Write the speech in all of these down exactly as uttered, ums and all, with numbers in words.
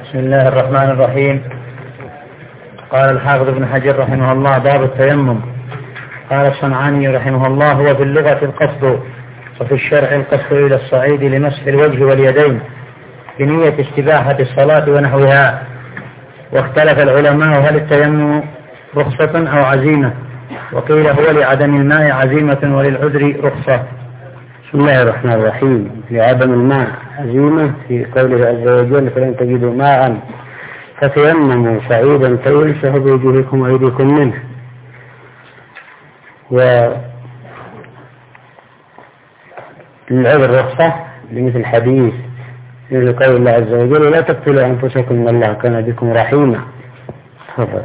بسم الله الرحمن الرحيم. قال الحافظ ابن حجر رحمه الله: باب التيمم. قال الصنعاني رحمه الله: هو في اللغة القصد، وفي الشرع القصد إلى الصعيد لمسح الوجه واليدين بنية استباحة الصلاة ونحوها. واختلف العلماء هل التيمم رخصة أو عزيمة، وقيل هو لعدم الماء عزيمة وللعذر رخصة. بسم الله الرحمن الرحيم. لعدم الماء عزيمة في قوله عز وجل: فلن تجدوا ماء فتيمموا صعيدا فامسحوا بوجوهكم وأيديكم منه. وللعذر رخصة لمثل حديث مثل قول الله عز وجل: لا تقتلوا أنفسكم إن الله كان بكم رحيما. تفضل.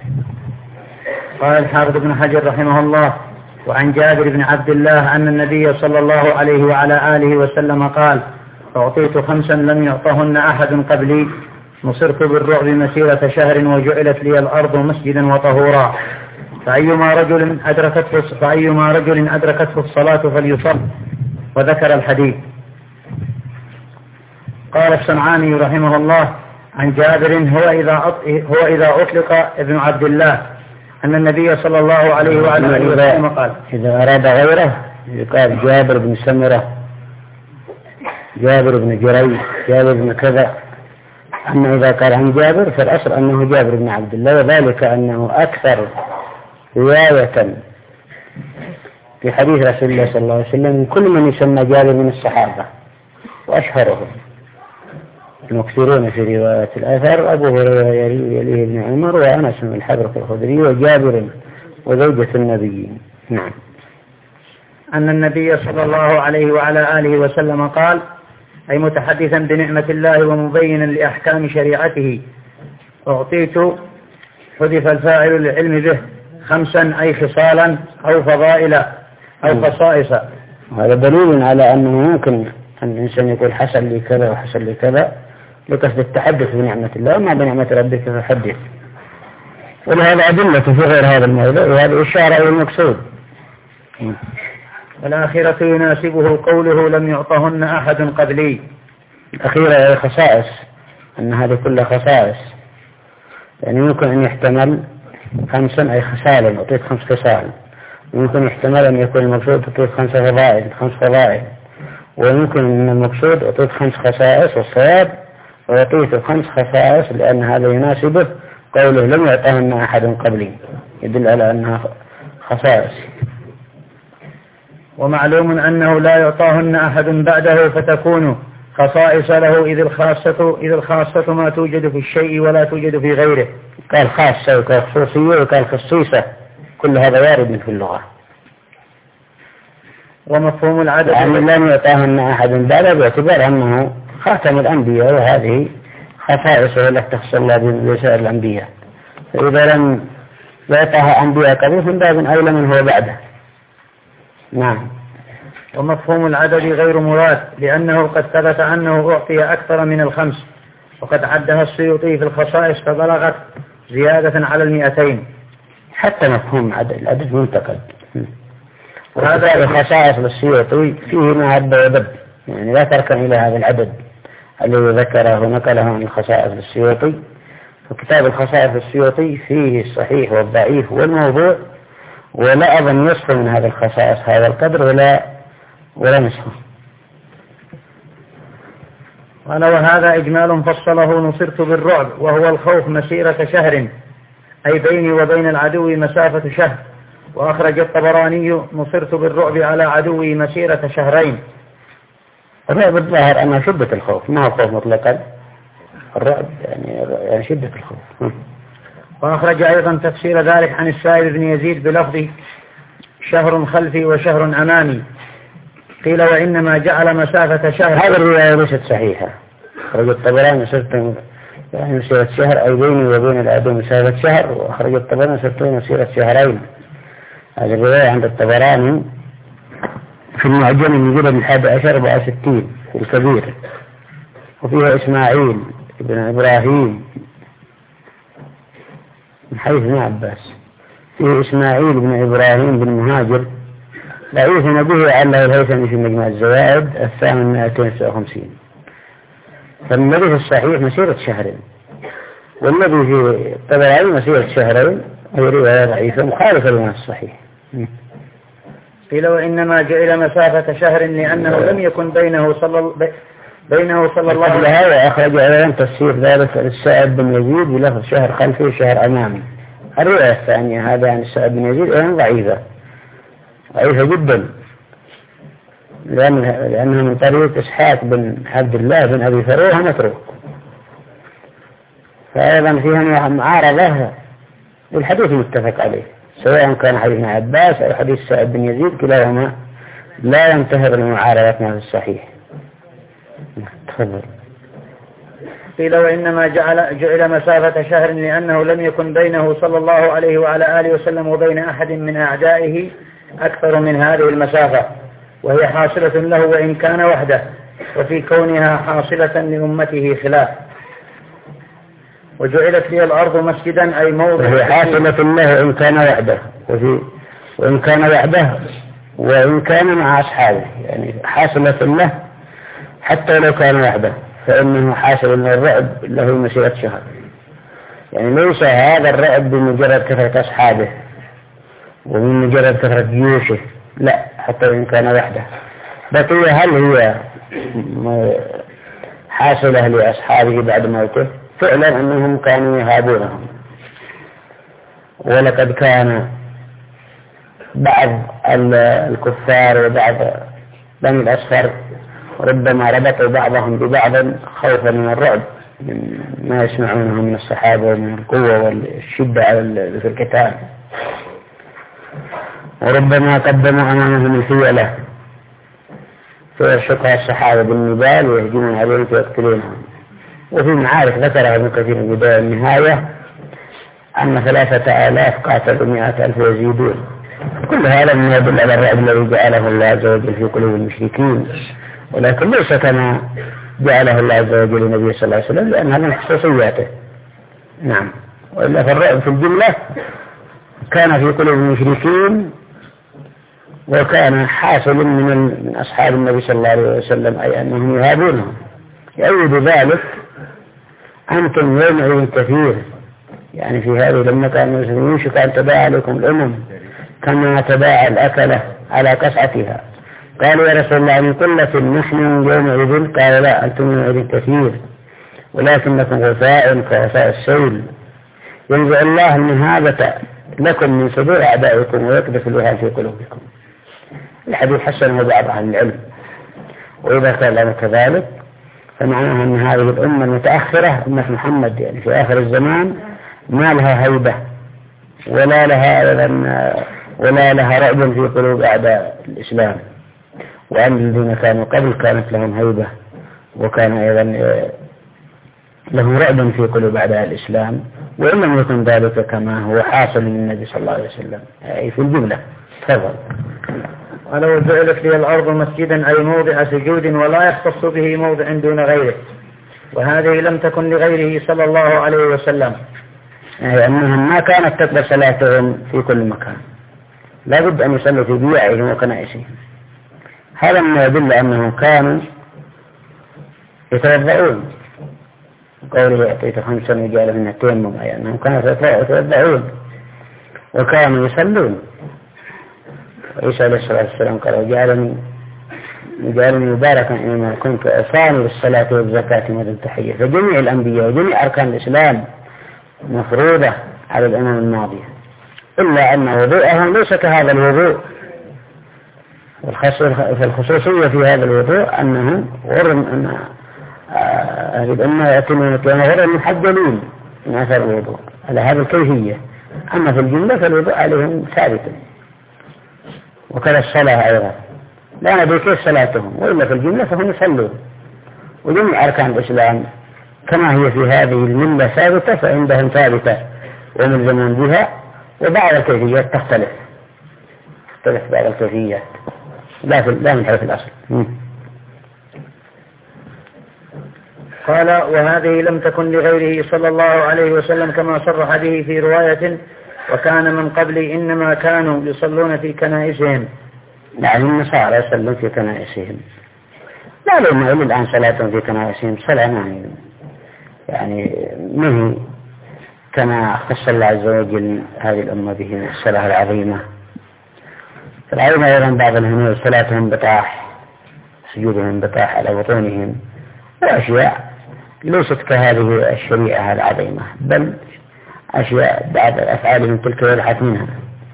قال الحافظ ابن حجر رحمه الله: وعن جابر بن عبد الله أن النبي صلى الله عليه وعلى آله وسلم قال: أعطيت خمسا لم يعطهن أحد قبلي، نصرت بالرعب مسيرة شهر، وجعلت لي الأرض مسجدا وطهورا، فأيما رجل أدركته فأيما رجل أدركته الصلاة فليصل. وذكر الحديث. قال الصنعاني رحمه الله عن جابر: هو إذا هو إذا أطلق ابن عبد الله أن النبي صلى الله عليه وعلى آله وسلم قال: إذا أراد غيره يقال جابر بن سمرة، جابر بن جريج، جابر بن كذا. أما إذا قال عن جابر فالأصل أنه جابر بن عبد الله، وذلك أنه أكثر رواية في حديث رسول الله صلى الله عليه وسلم من كل من يسمى جابر من الصحابة، وأشهرهم المكثرون في رواية الأثر أبو هريرة يليه ابن عمر وأنس بن الحبر الخدري وجابر وزوجة النبي. نعم. أن النبي صلى الله عليه وعلى آله وسلم قال، أي متحدثا بنعمة الله ومبينا لأحكام شريعته: أعطيت حذف الفاعل للعلم به خمسا، أي خصالا أو فضائل أو خصائص. هذا دليل على أنه ممكن أن الإنسان يقول حصل لي كذا وحصل لي كذا لقصد التحدث بنعمة الله، وما بنعمة ربك فحدث. ولهذا أدلة في غير هذا الموضوع، وهذا إشارة إلى المقصود. والآخرة يناسبه قوله: لم يعطهن أحد قبلي. الأخيرة هي خصائص، أن هذه كلها خصائص، يعني يمكن أن يحتمل خمسا أي خصالا، أعطيت خمس خصال، ويمكن يحتمل أن يكون المقصود أعطيت خمس فضائل خمس فضائل، ويمكن أن المقصود أعطيت خمس خصائص، والصواب وأعطيت خمس خصائص لأن هذا يناسبه قوله: لم يعطهن أحد قبلي، يدل على أنها خصائص. ومعلوم أنه لا يعطاهن أحد بعده فتكون خصائص له، إذ الخاصة إذ الخاصة ما توجد في الشيء ولا توجد في غيره. قال خاصة وقال خصوصية وقال خصيصة، كل هذا وارد في اللغة. ومفهوم العدد يعني لم يعطاهن أحد بعده باعتبار أنه خاتم الأنبياء، وهذه خصائصه التي تخص الله بسائر الأنبياء، فإذا لم يعطاها أنبياء قبله من باب أولى من هو بعده. نعم. ومفهوم العدد غير مراد، لأنه قد ثبت أنه أعطي أكثر من الخمس، وقد عدها السيوطي في الخصائص فبلغت زيادة على المئتين. حتى مفهوم عدد العدد منتقد، وهذا الخصائص للسيوطي فيه ما هب ودب، يعني لا تركن إلى هذا العدد الذي ذكره ونقله عن الخصائص للسيوطي. فكتاب الخصائص للسيوطي فيه الصحيح والضعيف والموضوع، ولا أظن يصف من هذه الخصائص هذا القدر ولا ولا نصفه. قال: وهذا إجمال فصله: نصرت بالرعب، وهو الخوف مسيرة شهر، أي بيني وبين العدو مسافة شهر. وأخرج الطبراني: نصرت بالرعب على عدوي مسيرة شهرين. الرعب الظاهر أنها شدة الخوف، ما هو خوف مطلقا، الرعب يعني شدة الخوف. وأخرج أيضا تفسير ذلك عن السائب بن يزيد بلفظ: شهر خلفي وشهر أمامي. قيل: وإنما جعل مسافة شهر. هذا الرواية ليست صحيحة. أخرج الطبراني: نصرت يعني مسيرة شهر، أي بيني وبين العدو مسافة شهر. وأخرج الطبراني: نصرت مسيرة شهرين. هذه الرواية عند الطبراني في المعجم من جبل الحادي عشر أربعة وستين في الكبير، وفيها إسماعيل بن إبراهيم من حيث ابن عباس، فيه إسماعيل بن إبراهيم بن مهاجر ضعيف نبيه علّه الهيثمي في مجمع الزوائد الثامن مائتين وتسعة وخمسين. فالذي في الصحيح مسيرة شهرين، والذي في الطبراني مسيرة شهرين، هي رواية ضعيفة مخالفة لما في الصحيح. قيل وإنما جعل مسافة شهر لأنه لم يكن بينه صلى بينه صلى الله عليه وسلم. هذا أخرج أيضا تفسير ذلك السائب بن يزيد بلفظ شهر خلفي وشهر أمامي. الرواية الثانية هذا عن السائب بن يزيد أيضا ضعيفة ضعيفة جدا، لأنه من طريق إسحاق بن عبد الله بن أبي فروه متروك، فأيضا فيها معارضة للحديث المتفق عليه، سواء كان حديث ابن عباس أو حديث سعد بن يزيد، كلاهما لا ينتهر المعارضة في الصحيح. تفضل. قيل وإنما جعل, جعل مسافة شهر لأنه لم يكن بينه صلى الله عليه وعلى آله وسلم وبين أحد من أعدائه أكثر من هذه المسافة، وهي حاصلة له وإن كان وحده، وفي كونها حاصلة لأمته خلاف. وجعلت لي الأرض مسجدا أي موضع، وهي حاصلة له إن كان وحده، وفي وإن كان وحده وإن كان مع أصحابه، يعني حاصلة له حتى لو كان وحده، فإنه حاصل من الرعب له مسيرة شهر. يعني ليس هذا الرعب بمجرد كثرة أصحابه ومن مجرد كثرة جيوشه، لا، حتى وإن كان وحده. بقي هل هي حاصلة لأصحابه بعد موته؟ فعلا أنهم كانوا يهابونهم، ولقد كان بعض الكفار وبعض بني الأصفر ربما ربطوا بعضهم ببعض خوفا من الرعب ما يسمعونه من الصحابة ومن القوة والشدة في القتال، وربما قدموا أمامهم الفيلة فيرشقها الصحابة بالنبال ويهجمون عليهم ويقتلونهم. وفي معارك ذكرها ابن كثير في البداية والنهاية أن ثلاثة آلاف قاتلوا مئة ألف ويزيدون. كل هذا من يدل على الرعب الذي جعله الله عز وجل في قلوب المشركين، ولكن ليس كما جعله الله عز وجل للنبي صلى الله عليه وسلم، لأن هذا من خصوصياته. نعم. وإلا فالرعب في الجملة كان في قلوب المشركين، وكان حاصل من من أصحاب النبي صلى الله عليه وسلم، أي أنهم يهابونهم. يؤيد ذلك أنتم يومئذ كثير، يعني في هذه لما كان المسلمين يوشك أن تباع عليكم الأمم كما تباع الأكلة على قصعتها. قالوا يا رسول الله من قلة نحن يومئذ؟ قال لا، أنتم يومئذ كثير ولكنكم غثاء كغثاء السيل، ينزع الله المهابة لكم من صدور أعدائكم ويكبس الوهن في قلوبكم. الحديث حسنه بعض أهل العلم. وإذا كان كذلك فمعناها أن هذه الأمة المتأخرة أمة محمد يعني في آخر الزمان ما لها هيبة ولا لها ولا لها رعب في قلوب أعداء الإسلام، وأن الذين كانوا قبل كانت لهم هيبة وكان أيضا لهم رعب في قلوب أعداء الإسلام، وإن لم يكن ذلك كما هو حاصل للنبي صلى الله عليه وسلم أي في الجملة. تفضل. قال وجعلت لي الأرض مسجدا أي موضع سجود ولا يختص به موضع دون غيره، وهذه لم تكن لغيره صلى الله عليه وسلم، يعني أنهم ما كانت تقبل صلاتهم في كل مكان، لا بد أن يصلوا في بيعهم وكنائسهم. هذا ما يدل أنهم كانوا يتوضعون، قوله أعطيت خمسا وجعل من التيمم، أي أنهم كانوا يتوضعون وكانوا يصلون. عيسى عليه الصلاة والسلام قال وجعلني وجعلني مباركا إنما كنت أوصاني بالصلاة والزكاة وذي التحية. فجميع الأنبياء وجميع أركان الإسلام مفروضة على الأمم الماضية، إلا أن وضوءهم ليس كهذا الوضوء. فالخصوصية في هذا الوضوء أنهم غرم أن أهل الأمة يأتون غرم محدلين من أثر الوضوء على هذه الكيفية. أما في الجملة فالوضوء عليهم ثابت، وكذا الصلاة أيضا لا ندري كيف صلاتهم، وإلا في الجملة فهم يصلون. وجميع أركان الإسلام كما هي في هذه الملة ثابتة فعندهم ثابتة وملزمون بها، وبعض الكيفيات تختلف تختلف بعض الكيفيات لا لا من حيث الأصل. قال وهذه لم تكن لغيره صلى الله عليه وسلم كما صرح به في رواية وكان من قبلي إنما كانوا يصلون في كنائسهم. يعني النصارى يصلون في كنائسهم، لا لهم إلا الآن صلاة في كنائسهم صلاة يعني يعني منه كما خص الله عز وجل هذه الأمة به الصلاة العظيمة. العظيمة أيضا بعض الهنود صلاتهم بطاح، سجودهم بطاح على بطونهم، وأشياء ليست كهذه الشريعة العظيمة، بل أشياء بعد أفعالهم تلك يلحق منها.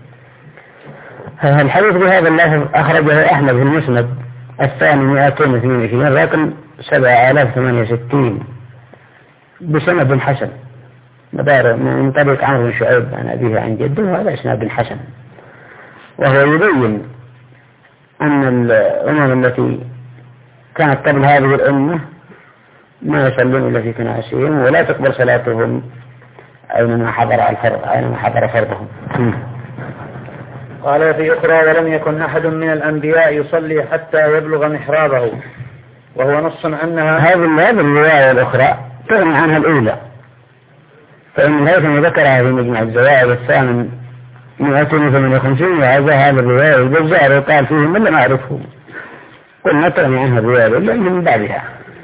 الحديث بهذا اللفظ أخرجه أحمد في المسند الثاني مئتين واثنين وعشرين رقم سبعة آلاف ثمانية وستين بسند حسن مدار من طريق عمرو بن شعيب عن أبيه عن جده، وهذا إسناد حسن، وهو يبين أن الأمم التي كانت قبل هذه الأمة ما يصلون إلا في كنائسهم، ولا تقبل صلاتهم أينما حضر الفرض أينما حضر فرضهم. قال في أخرى: ولم يكن أحد من الأنبياء يصلي حتى يبلغ محرابه، وهو نص أنها هذه الرواية الأخرى تغني عنها الأولى، فإن الهيثم ذكرها في مجمع الزوائد الثامن مئتين وثمانية وخمسين، وهذا هذا الرواية الجزائر وقال فيه من لم أعرفه، قلنا تغني عنها الرواية إلا من بعدها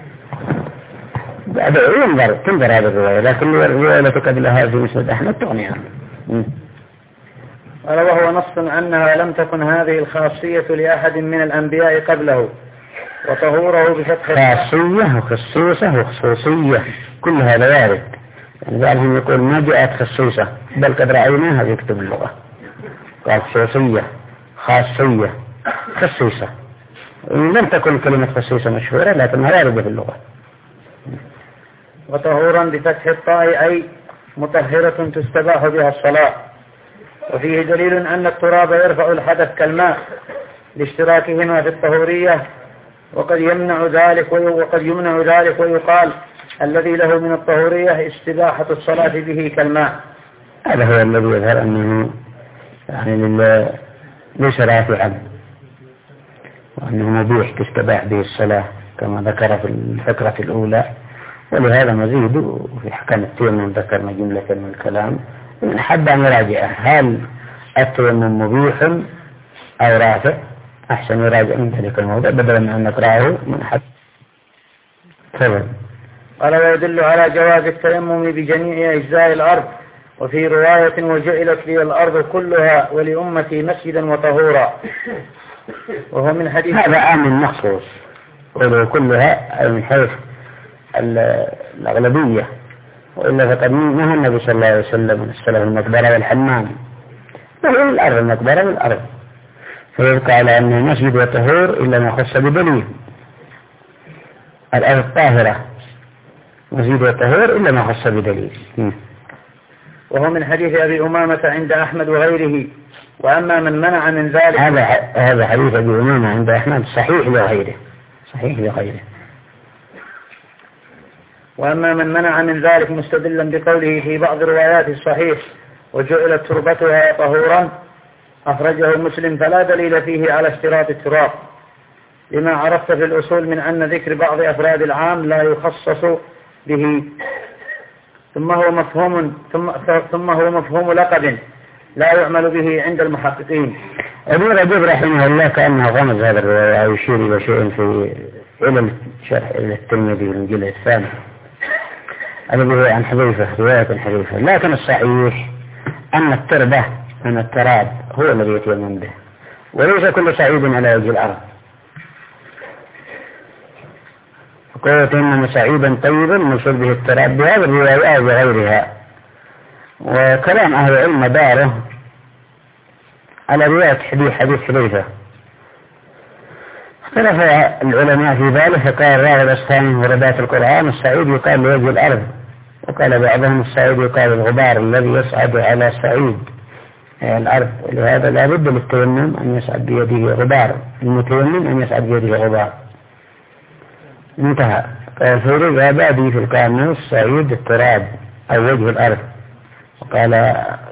بعد ينظر تنظر هذه الرواية، لكن الرواية التي قبلها في مسند أحمد تغني عنها. قال: وهو نص أنها لم تكن هذه الخاصية لأحد من الأنبياء قبله، وطهوره بفتح خاصية وخصوصة وخصوصية كل هذا وارد، يعني بعضهم يقول ما جاءت خصوصة بل قد رأيناها في كتب اللغة، قال خصوصية خاصية خصوصة، لم تكن كلمة خصوصة مشهورة لكنها واردة في اللغة. وطهورا بفتح الطاء أي مطهرة تستباح بها الصلاة. وفيه دليل أن التراب يرفع الحدث كالماء لاشتراكهما في الطهورية، وقد يمنع ذلك وقد يمنع ذلك ويقال الذي له من الطهورية استباحة الصلاة به كالماء. هذا هو الذي يظهر أنه يعني ليس رافعا، وأنه مبيح تستباح به الصلاة كما ذكر في الفقرة الأولى. ولهذا مزيد وفي حكم التيمم ذكرنا جملة من الكلام، من حب أن يراجع هل التيمم مبيح أو رافع، أحسن يراجع من ذلك الموضوع بدلا من أن نقرأه من حد. قال: ويدل على جواز التيمم بجميع أجزاء الأرض. وفي رواية: وجعلت لي الأرض كلها ولأمتي مسجدا وطهورا، وهو من حديث هذا آمن مخصوص، ولو كلها من حيث الأغلبية، وإلا فقد نهى النبي صلى الله عليه وسلم عن الصلاة في المقبرة والحمام، وهي الأرض المقبرة والأرض، فيبقى على أنه مسجد وطهور إلا ما خص بدليل. الأرض الطاهرة مسجد وطهور إلا ما خص بدليل. وهو من حديث أبي أمامة عند أحمد وغيره. وأما من منع من ذلك هذا هذا حديث أبي أمامة عند أحمد صحيح لغيره صحيح لغيره وأما من منع من ذلك مستدلا بقوله في بعض روايات الصحيح: وجعلت تربتها طهورا، أخرجه مسلم، فلا دليل فيه على اشتراط التراب، لما عرفت في الأصول من أن ذكر بعض أفراد العام لا يخصص به، ثم هو مفهوم ثم, ثم هو مفهوم لقب لا يعمل به عند المحققين. ابن رجب رحمه الله كأنه غمز هذا الرواية يشير إلى شيء في إلى الشرح إلى الترمذي والإنجيل الثاني الذي هو عن حذيفة، رواية حذيفة، لكن الصحيح أن التربة أن التراب هو الذي يتيمم به، وليس كل صعيد على وجه الأرض. فقلت إنما صعيدا طيبا مصل به التراب بهذه الروايات وغيرها. وكلام أهل العلم داره على رواية حديث حديث حذيفة، اختلف العلماء في ذلك، فقال راغب الأسخان وردات القرآن الصعيد يقال لوجه الأرض، وقال بعضهم الصعيد يقال الغبار الذي يصعد على صعيد الأرض، ولهذا لا بد للتيمم أن يصعد بيده غبار، المتيمم أن يصعد بيده غبار. انتهى. قال فورج عبادي في القاموس صعيد التراب أو وجه الأرض، وقال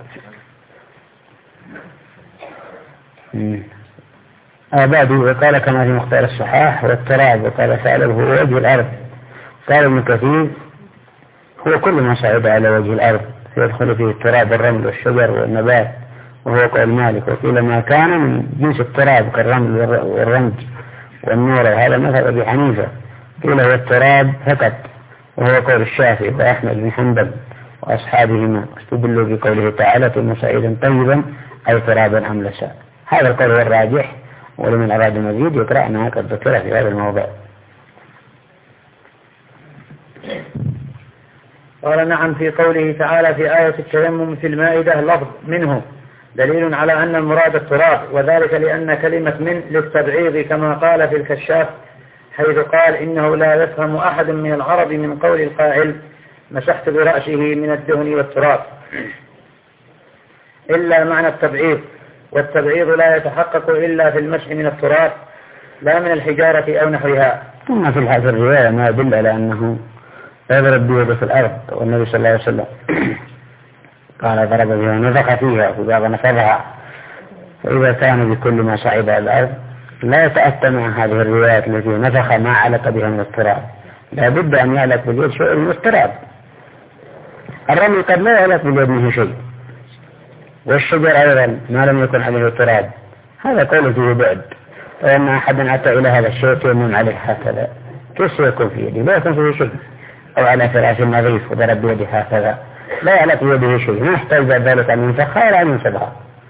عبادي وقال كما في مختار الصحاح والتراب، وقال فعله هو وجه الأرض. قال ابن كثير هو كل ما صعد على وجه الأرض يدخل فيه التراب والرمل والشجر والنبات، وهو قول مالك. وقيل ما كان من جنس التراب كالرمل والرمج والنور، وهذا مثل أبي حنيفة قيل هو التراب فقط، وهو قول الشافعي وأحمد بن حنبل وأصحابهما، استدلوا بقوله تعالى ثم صعيدا طيبا أي ترابا أملسا. هذا القول هو الراجح، ولمن أراد مزيد يقرأ ما قد ذكر في هذا الموضع. قال نعم في قوله تعالى في آية التيمم في المائدة لفظ منه دليل على أن المراد التراب، وذلك لأن كلمة من للتبعيض كما قال في الكشاف حيث قال إنه لا يفهم أحد من العرب من قول القائل مسحت برأسه من الدهن والتراب، إلا معنى التبعيض، والتبعيض لا يتحقق إلا في المسح من التراب لا من الحجارة أو نحوها. ثم في هذه الرواية ما يدل على أنه يضرب بيده في الأرض، والنبي صلى الله عليه وسلم قال ضرب بها ونفخ فيها وبعض نفضها، فإذا كان بكل ما صعد على الأرض لا يتأتى مع هذه الروايات التي نفخ ما علق بها من التراب، لا بد أن يعلق باليد شيء من التراب. الرمي قد لا يعلق باليد منه شيء، والشجر أيضا ما لم يكن عليه تراب، هذا قوله فيه بعد، فإن أحدا أتى إلى هذا الشيء يمن عليه هكذا كيف سيكون في يده؟ لا يكون فيه شيء، أو على فراش نظيف وضرب بيده هكذا لا يعلق بيده شيء، ما يحتاج ذلك أن ينفخها ولا أن ينسبها.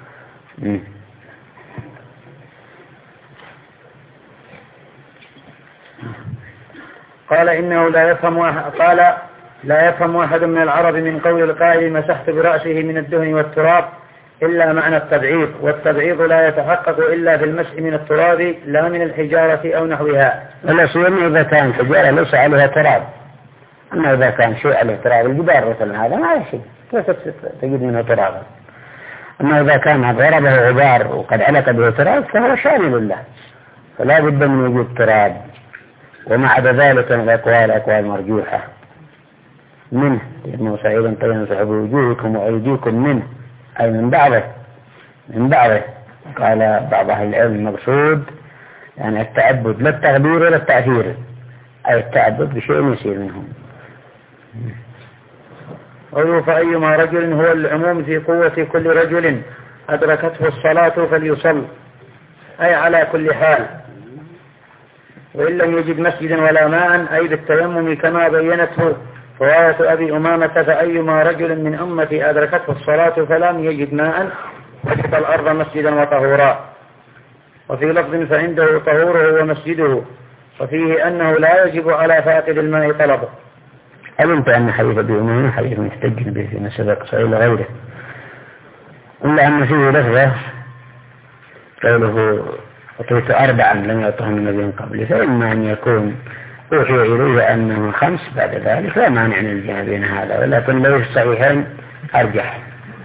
قال إنه لا يفهم أحد قال لا يفهم أحد من العرب من قول القائل مسحت برأسه من الدهن والتراب إلا معنى التبعيض، والتبعيض لا يتحقق إلا في المسح من التراب لا من الحجارة أو نحوها. ولا سيما إذا كان حجارة ليس عليها تراب، أما إذا كان شيء عليه تراب الجدار مثلا هذا ما شيء كيف تجد منه ترابا، أما إذا كان ضربه غبار وقد علق به تراب فهو شامل له، فلا بد من وجود تراب. وما عدا ذلك من الأقوال أقوال مرجوحة منه، إنه سعيدا تنصح بوجوهكم وأيديكم منه أي من بعضه من بعضه. قال بعض أهل العلم المقصود يعني التعبد لا التغبير ولا التأثير، أي التعبد بشيء يصير منهم. قالوا فأيما رجل هو العموم في قوة كل رجل أدركته الصلاة فليصل، أي على كل حال، وإن لم يجد مسجدا ولا ماء أي بالتيمم كما بينته رواية أبي أمامة فأيما رجل من أمتي أدركته الصلاة فلم يجد ماء وجد الأرض مسجدا وطهورا. وفي لفظ فعنده طهوره ومسجده، وفيه أنه لا يجب على فاقد الماء طلبه. علمت أن حديث أبي أمامة حديث محتج به فيما سبق سئل غيره، إلا أن فيه لفظة قوله أعطيت أربعا لم يعطهم النبي من قبل، فإما أن يكون أوحي إليه أنه خمس بعد ذلك لا مانع من الجمع بين هذا، ولكن لو الصحيحين أرجح.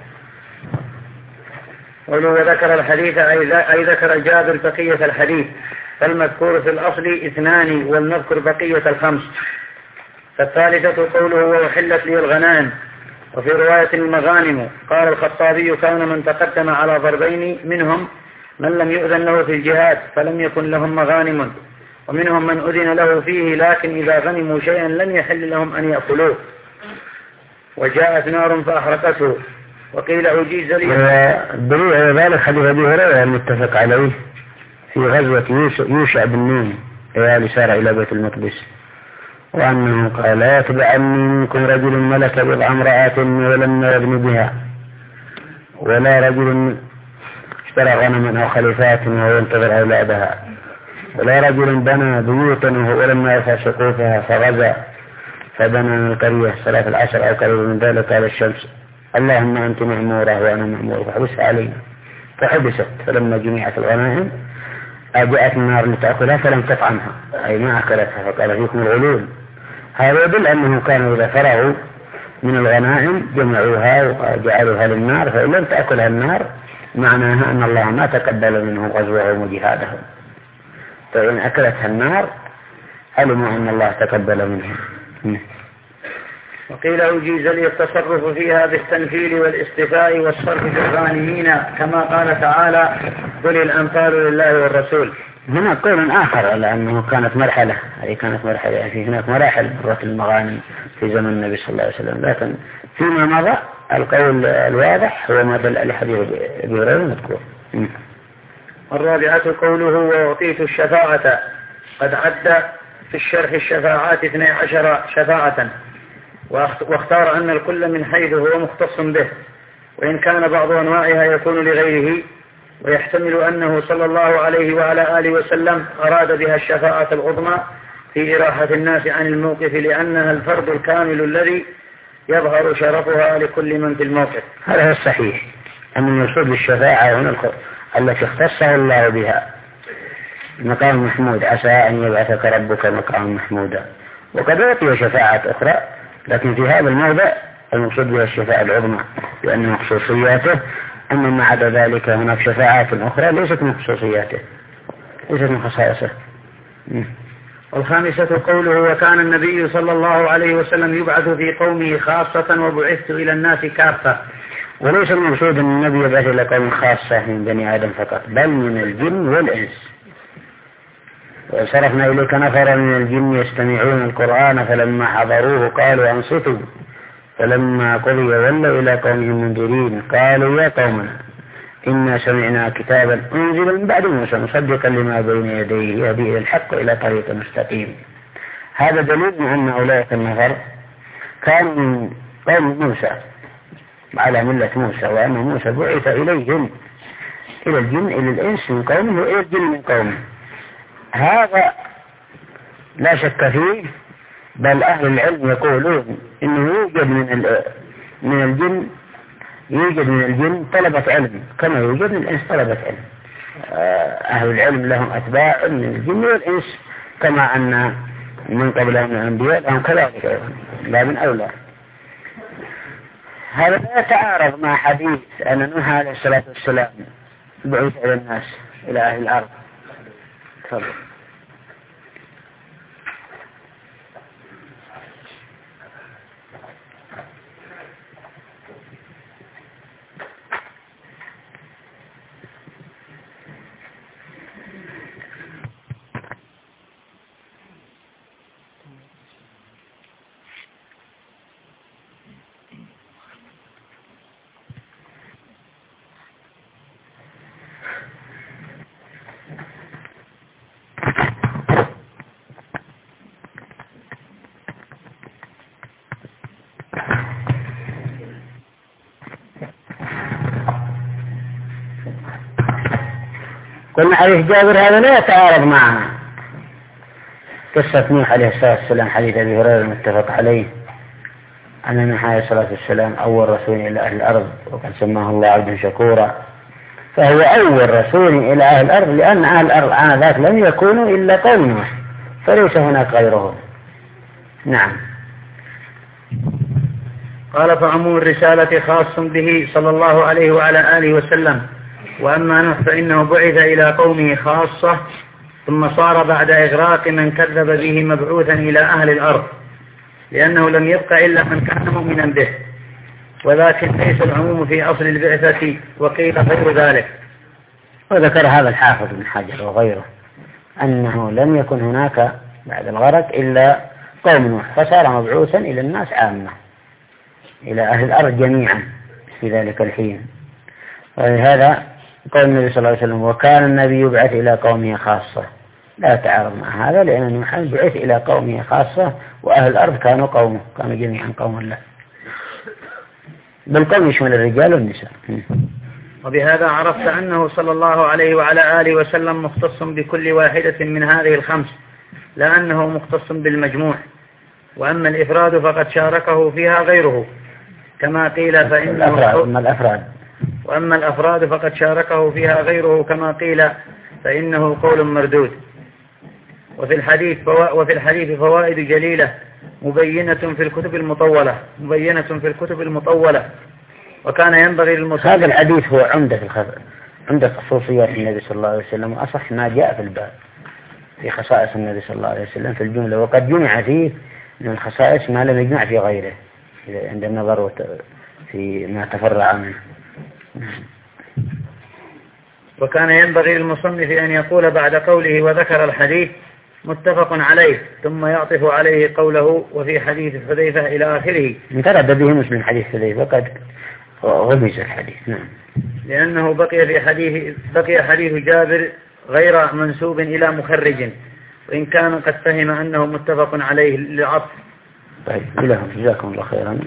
وذكر الحديث أي ذكر جابر بقية الحديث، فالمذكور في الأصل اثنان والمذكر بقية الخمس. فالثالثة قوله وحلت لي الغنائم. وفي رواية المغانم قال الخطابي كان من تقدم على ضربين منهم من لم يؤذن له في الجهاد فلم يكن لهم مغانم، ومنهم من أذن له فيه لكن إذا غنموا شيئا لم يحل لهم أن يأكلوه، وجاءت نار فأحرقته. وقيل أجيز لي الدليل على ذلك حديث أبي هريرة المتفق عليه في غزوة يوشع بن نون حيال سار إلى بيت المقدس، وأنه قال لا يتبعني منكم رجل ملك بضع امرأات ولم يبن بها، ولا رجل اشترى غنما أو خليفات وهو ينتظر أولادها، ولا رجل بنى بيوتا ولما يرفع سقوفها فغزا فبنى من القرية صلاة العشر أو قريب من ذلك على الشمس اللهم أنت مأمورة وأنا مأمور فحبس علينا، فحبست. فلما جمعت الغنائم أجاءت النار لتأكلها فلم تطعمها أي ما أكلتها، فقال فيكم الغلول. هذا يدل أنه كانوا إذا فرغوا من الغنائم جمعوها وجعلوها للنار، فإن لم تأكلها النار معناها أن الله ما تقبل منهم غزوهم وجهادهم، فإن أكلتها النار علموا أن الله تقبل منهم. وقيل أجيز لي التصرف فيها بالتنفيل والاستفاء والصرف في الغانمين كما قال تعالى قل الأنفال لله والرسول. هنا قول آخر على أنه كانت مرحلة، هذه كانت مرحلة يعني هناك مراحل برة المغانم في زمن النبي صلى الله عليه وسلم، لكن فيما مضى القول الواضح هو ما دل على حديث أبي هريرة المذكور. الرابعة قوله وأعطيت الشفاعة قد عد في الشرح الشفاعات اثني عشر شفاعة، واختار أن الكل من حيث هو مختص به، وإن كان بعض أنواعها يكون لغيره، ويحتمل أنه صلى الله عليه وعلى آله وسلم أراد بها الشفاعة العظمى في إراحة الناس عن الموقف، لأنها الفرد الكامل الذي يظهر شرفها لكل من في الموقف. هذا هو الصحيح، أن المقصود بالشفاعة هنا التي اختصه الله بها مقام محمود، عسى أن يبعثك ربك مقام محمودا. وقد أعطي شفاعة أخرى، لكن في هذا الموضع المقصود بها الشفاعة العظمى لأن خصوصياته. أما ما عدا ذلك هناك شفاعات أخرى ليست من خصوصياته، ليست من خصائصه. والخامسة قوله: وكان النبي صلى الله عليه وسلم يبعث في قومه خاصة وبعثت إلى الناس كافة. وليس المقصود أن النبي يبعث إلى قوم خاصة من بني آدم فقط، بل من الجن والإنس. وصرفنا إليك نفرا من الجن يستمعون القرآن فلما حضروه قالوا أنصتوا فلما قضي ولوا إلى قومهم منذرين قالوا يا قومنا إنا سمعنا كتابا أنزل من بعد موسى مصدقا لما بين يديه يهدي إلى الحق إلى طريق مستقيم. هذا دليل من أن أولئك النفر كانوا من قوم موسى على ملة موسى، وأن موسى بعث إليهم، إلى الجن إلى الإنس من قومه وإلى الجن من قومه. هذا لا شك فيه، بل أهل العلم يقولون إنه يوجد من من الجن يوجد من الجن طلبة علم كما يوجد من الإنس طلبة علم. أهل العلم لهم أتباع من الجن والإنس، كما أن من قبلهم من الأنبياء لهم كذلك أيضا، لا من أولى. هذا لا يتعارض مع حديث أن نوح عليه الصلاة والسلام بعث إلى الناس إلى أهل الأرض. تفضل. قلنا حديث جابر هذا لا يتعارض مع قصة نوح عليه الصلاة والسلام، حديث أبي هريرة المتفق عليه أن نوح عليه الصلاة والسلام أول رسول إلى أهل الأرض وقد سماه الله عبدا شكورا، فهو أول رسول إلى أهل الأرض، لأن أهل الأرض آنذاك لم يكونوا إلا قوم نوح، فليس هناك غيرهم. نعم. قال: فعموم الرسالة خاص به صلى الله عليه وعلى آله وسلم، وأما نوح فإنه بعث إلى قومه خاصة، ثم صار بعد إغراق من كذب به مبعوثا إلى أهل الأرض، لأنه لم يبق إلا من كان مؤمنا به، ولكن ليس العموم في أصل البعثة، وقيل غير ذلك. وذكر هذا الحافظ بن حجر وغيره أنه لم يكن هناك بعد الغرق إلا قوم نوح، فصار مبعوثا إلى الناس عامة، إلى أهل الأرض جميعا في ذلك الحين. ولهذا قول النبي صلى الله عليه وسلم: وكان النبي يبعث إلى قومه خاصة، لا تعارض مع هذا، لأن نوح بعث إلى قومه خاصة، وأهل الأرض كانوا قومه، كانوا جميعا قوم له، بالقوم يشمل الرجال والنساء. وبهذا عرفت أنه صلى الله عليه وعلى آله وسلم مختص بكل واحدة من هذه الخمس، لأنه مختص بالمجموع. وأما الإفراد فقد شاركه فيها غيره كما قيل، فإنه أما الأفراد وأما الأفراد فقد شاركه فيها غيره كما قيل، فإنه قول مردود. وفي الحديث فوا... وفي الحديث فوائد جليلة مبينة في الكتب المطولة مبينة في الكتب المطولة وكان ينبغي للمصنف. هذا الحديث هو عمدة في الخبر، عمدة خصوصيات النبي صلى الله عليه وسلم، وأصح ما جاء في الباب في خصائص النبي صلى الله عليه وسلم في الجملة، وقد جمع فيه من الخصائص ما لم يجمع في غيره عند النظر في ما تفرع منه. وكان ينبغي للمصنف أن يقول بعد قوله وذكر الحديث متفق عليه، ثم يعطف عليه قوله وفي حديث حذيفة إلى آخره. انترد به مسلم حديث حذيفة وقد غمز الحديث. نعم. لأنه بقي في حديث بقي حديث جابر غير منسوب إلى مخرج، وإن كان قد فهم أنه متفق عليه للعطف. طيب إلههم جزاكم الله خيرا.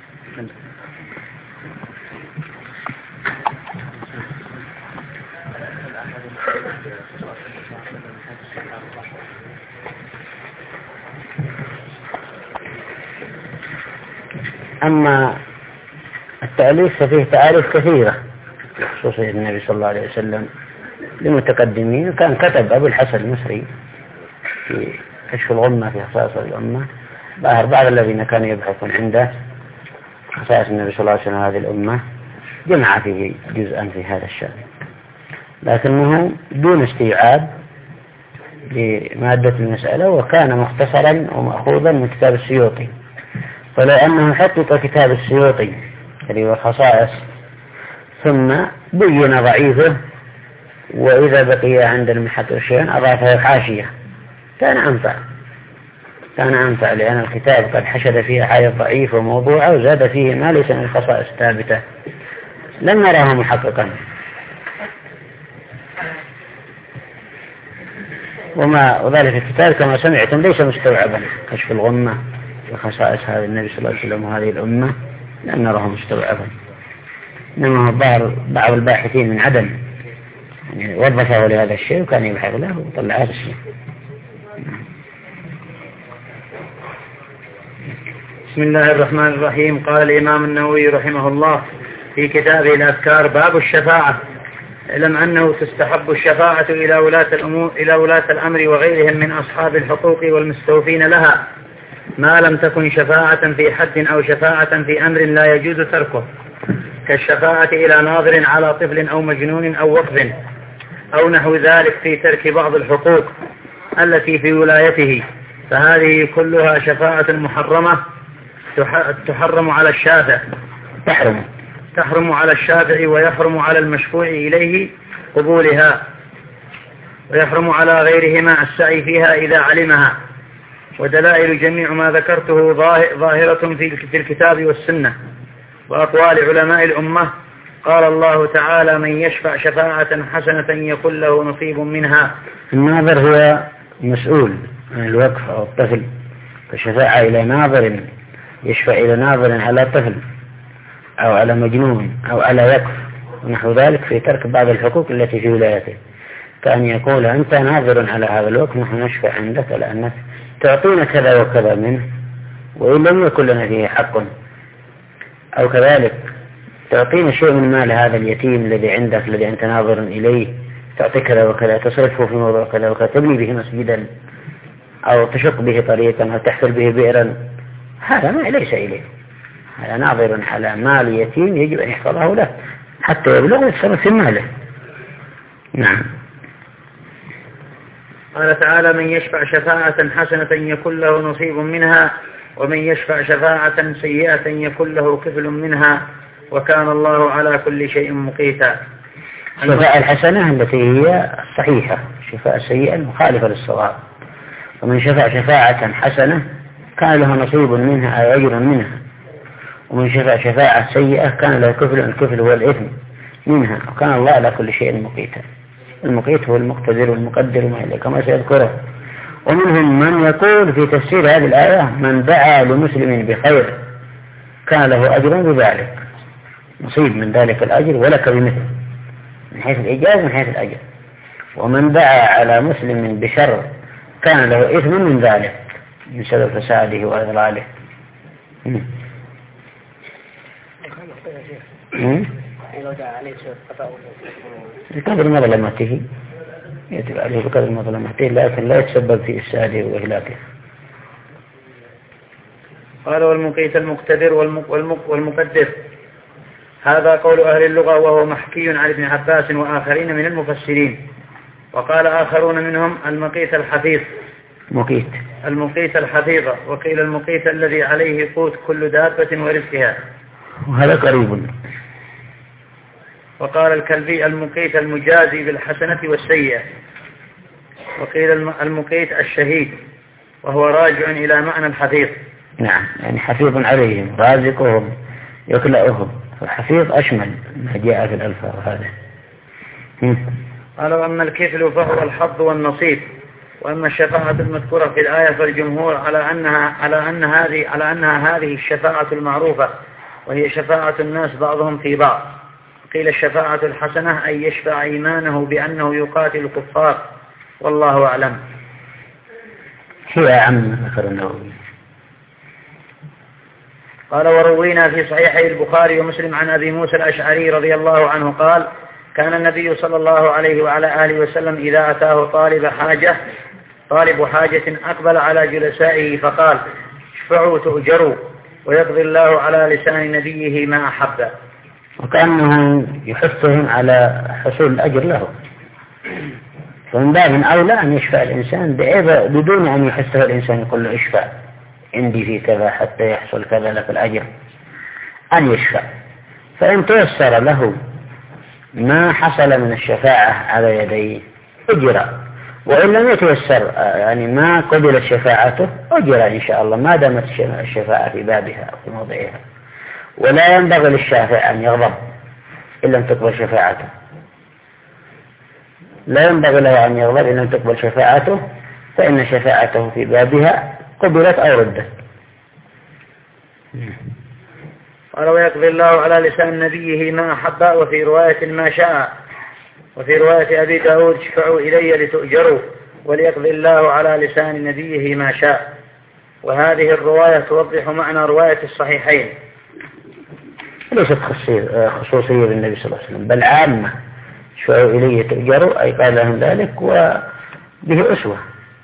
أما التأليف ففيه تعاريف كثيرة خصوصا النبي صلى الله عليه وسلم لمتقدمين. كان كتب أبو الحسن المصري في كشف الغمة في خصائص الأمة ظاهر بعض الذين كانوا يبحثون عنده خصائص النبي صلى الله عليه وسلم هذه الأمة جمع فيه جزءا في هذا الشأن، لكنه دون استيعاب لمادة المسألة، وكان مختصرا ومأخوذا من كتاب السيوطي. فلو أنه حقق كتاب السيوطي اللي هو الخصائص ثم بين ضعيفه، وإذا بقي عند المحقق شيئا أضافه الحاشية كان أنفع كان أنفع لأن الكتاب قد حشد فيه حاجة ضعيفة وموضوعة وزاد فيه ما ليس من الخصائص ثابتة لم نراه محققا. وما وذلك الكتاب كما سمعتم ليس مستوعبا، كشف الغمة وخصائص هذا النبي صلى الله عليه وسلم وهذه الأمة لم نراه مستوعبا، إنما ظهر بعض الباحثين من عدم يعني وظفه لهذا الشيء وكان يبحث له وطلع هذا الشيء. بسم الله الرحمن الرحيم. قال الإمام النووي رحمه الله في كتابه الأذكار: باب الشفاعة. اعلم أنه تستحب الشفاعة إلى ولاة الأمور إلى ولاة الأمر وغيرهم من أصحاب الحقوق والمستوفين لها، ما لم تكن شفاعة في حد أو شفاعة في أمر لا يجوز تركه، كالشفاعة إلى ناظر على طفل أو مجنون أو وقف أو نحو ذلك في ترك بعض الحقوق التي في ولايته، فهذه كلها شفاعة محرمة تحرم على الشافع تحرم تحرم على الشافع ويحرم على المشفوع إليه قبولها، ويحرم على غيرهما السعي فيها إذا علمها. ودلائل جميع ما ذكرته ظاهرة في الكتاب والسنة وأقوال علماء الأمة. قال الله تعالى: من يشفع شفاعة حسنة يكن له نصيب منها. الناظر هو مسؤول عن الوقف أو الطفل، فشفاعة إلى ناظر يشفع إلى ناظر على طفل أو على مجنون أو على وقف ونحو ذلك في ترك بعض الحقوق التي في ولايته، كأن يقول: أنت ناظر على هذا الوقف، نحن نشفع عندك لأنك تعطينا كذا وكذا منه وإن لم يكن لنا فيه حق، أو كذلك تعطينا شيء من مال هذا اليتيم الذي عندك الذي أنت ناظر إليه، تعطي كذا وكذا، تصرفه في موضوع كذا وكذا، تبني به مسجدا أو تشق به طريقا أو تحفر به بئرا، هذا ما ليس إليه، هذا ناظر على مال يتيم يجب أن يحفظه له حتى يبلغ ويتصرف في ماله. نعم. قال تعالى: من يشفع شفاعة حسنة يكن له نصيب منها ومن يشفع شفاعة سيئة يكن له كفل منها وكان الله على كل شيء مقيتا. الشفاعة الحسنة التي هي الصحيحة، الشفاعة السيئة المخالفة للصواب. ومن شفع شفاعة حسنة كان له نصيب منها أي أجر منها، ومن شفع شفاعة سيئة كان له كفل، الكفل هو الإثم منها، وكان الله على كل شيء مقيتا. المقيت هو المقتدر والمقدر ما إليه كما سيذكره. ومنهم من يقول في تفسير هذه الآية: من دعا لمسلم بخير كان له أجر بذلك، نصيب من ذلك الأجر ولك بمثل، من حيث الإجازة من حيث الأجر. ومن دعا على مسلم بشر كان له إثم من ذلك من سبب فساده وإضلاله. بقدر مظلمته يتبع عليه بقدر مظلمته، لكن لا يتسبب في إفساده وإهلاكه. قال: والمقيت المقتدر والمقدر. هذا قول أهل اللغة وهو محكي عن ابن عباس وآخرين من المفسرين. وقال آخرون منهم: المقيت الحفيظ مقيت المقيت الحفيظة، وقيل المقيت الذي عليه قوت كل دابة ورزقها، وهذا قريب. وقال الكلبي: المقيت المجازي بالحسنة والسيئة، وقيل المقيت الشهيد، وهو راجع إلى معنى الحفيظ. نعم، يعني حفيظ عليهم رازقهم يكلأهم، الحفيظ أشمل ما جاء في الألفاظ هذا. قال: وأما الكفل فهو الحظ والنصيب، وأما الشفاعة المذكورة في الآية فالجمهور على أنها على أن هذه على أنها هذه الشفاعة المعروفة، وهي شفاعة الناس بعضهم في بعض. قيل الشفاعة الحسنة أن يشفع إيمانه بأنه يقاتل الكفار، والله أعلم. هي عم ذكر النووي. قال وروينا في صحيحي البخاري ومسلم عن أبي موسى الأشعري رضي الله عنه قال كان النبي صلى الله عليه وعلى آله وسلم إذا أتاه طالب حاجة طالب حاجة أقبل على جلسائه فقال اشفعوا تؤجروا ويقضي الله على لسان نبيه ما أحب. وكأنه يحثهم على حصول الأجر له، فمن باب أولى أن يشفع الإنسان بدون أن يحثه الإنسان يقول له اشفع عندي في كذا حتى يحصل كذا لك الأجر، أن يشفع. فإن تيسر له ما حصل من الشفاعة على يديه أجر، وإن لم يتيسر يعني ما قبلت شفاعته أجر إن شاء الله ما دامت الشفاعة في بابها أو في موضعها. ولا ينبغي للشافع أن يغضب إن لم تقبل شفاعته، لا ينبغي له أن يغضب إن لم تقبل شفاعته، فإن شفاعته في بابها قبلت أو ردت. قال ويقضي الله على لسان نبيه ما أحب، وفي رواية ما شاء، وفي رواية أبي داود اشفعوا إلي لتؤجروا وليقضي الله على لسان نبيه ما شاء. وهذه الرواية توضح معنى رواية الصحيحين، ليست خصوصية بالنبي صلى الله عليه وسلم بل عامة، اشفعوا إلي تؤجروا أي قال لهم ذلك وبه أسوة.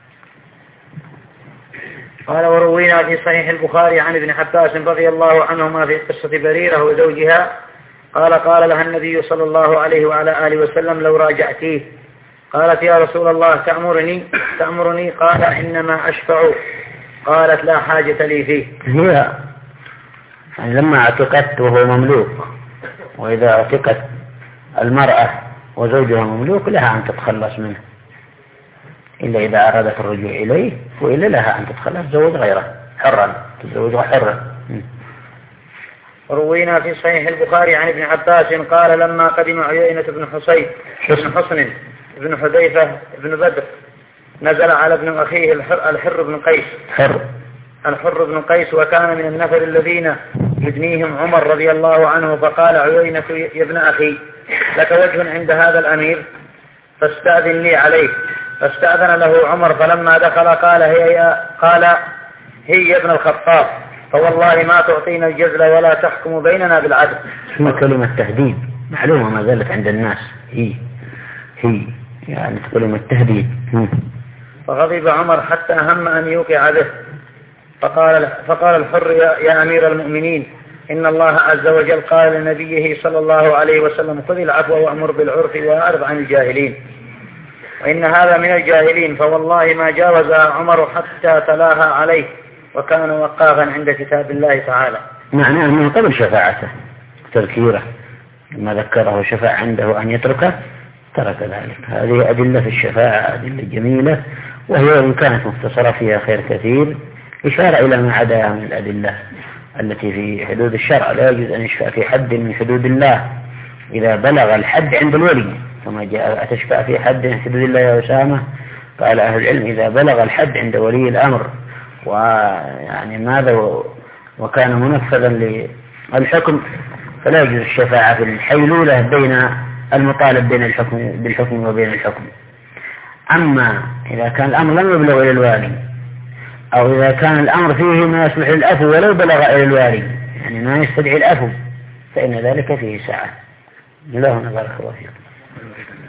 قال وروينا في صحيح البخاري عن ابن عباس رضي الله عنهما في قصة بريرة وزوجها قال قال لها النبي صلى الله عليه وعلى آله وسلم لو راجعتيه. قالت يا رسول الله تأمرني تأمرني قال إنما أشفع. قالت لا حاجة لي فيه. هي لما اعتقدت وهو مملوك، وإذا اعتقد المرأة وزوجها مملوك لها أن تتخلص منه، إلا إذا أرادت الرجوع إليه، وإلا لها أن تتخلص تزوج غيره حرا تزوج حرا. روينا في صحيح البخاري عن ابن عباس قال لما قدم عيينة بن حسين بن حصن بن حذيفة بن بدر نزل على ابن أخيه الحر, الحر بن قيس حر الحر بن قيس وكان من النفر الذين يدنيهم عمر رضي الله عنه. فقال عيينة يا ابن أخي لك وجه عند هذا الأمير فاستأذن لي عليه. فاستأذن له عمر فلما دخل قال هي يا قال هي يا ابن الخطاب فوالله ما تعطينا الجزل ولا تحكم بيننا بالعدل. اسمها كلمة تهديد معلومة ما زالت عند الناس، هي هي يعني كلمة تهديد. فغضب عمر حتى هم أن يوقع به. فقال فقال الحر يا, يا أمير المؤمنين إن الله عز وجل قال لنبيه صلى الله عليه وسلم خذ العفو وأمر بالعرف وأعرض عن الجاهلين، وإن هذا من الجاهلين. فوالله ما جاوزها عمر حتى تلاها عليه وكان وقافا عند كتاب الله تعالى. معناه أنه قبل شفاعته تذكيره لما ذكره شفاع عنده أن يتركه ترك ذلك. هذه أدلة في الشفاعة أدلة جميلة، وهي إن كانت مختصرة فيها خير كثير إشارة إلى ما عداها من الأدلة التي في حدود الشرع. لا يجوز أن يشفع في حد من حدود الله إذا بلغ الحد عند الولي، كما جاء أتشفع في حد من حدود الله يا أسامة. قال أهل العلم إذا بلغ الحد عند ولي الأمر ويعني ماذا وكان منفذا للحكم فلا يجوز الشفاعة في الحيلولة بين المطالب بين الحكم بالحكم وبين الحكم. أما إذا كان الأمر لم يبلغ إلى الوالي، أو إذا كان الأمر فيه ما يصلح الأفو ولو بلغ إلى الوالي يعني ما يستدعي الأفو، فإن ذلك فيه ساعة. الله نبارك الله فيكم.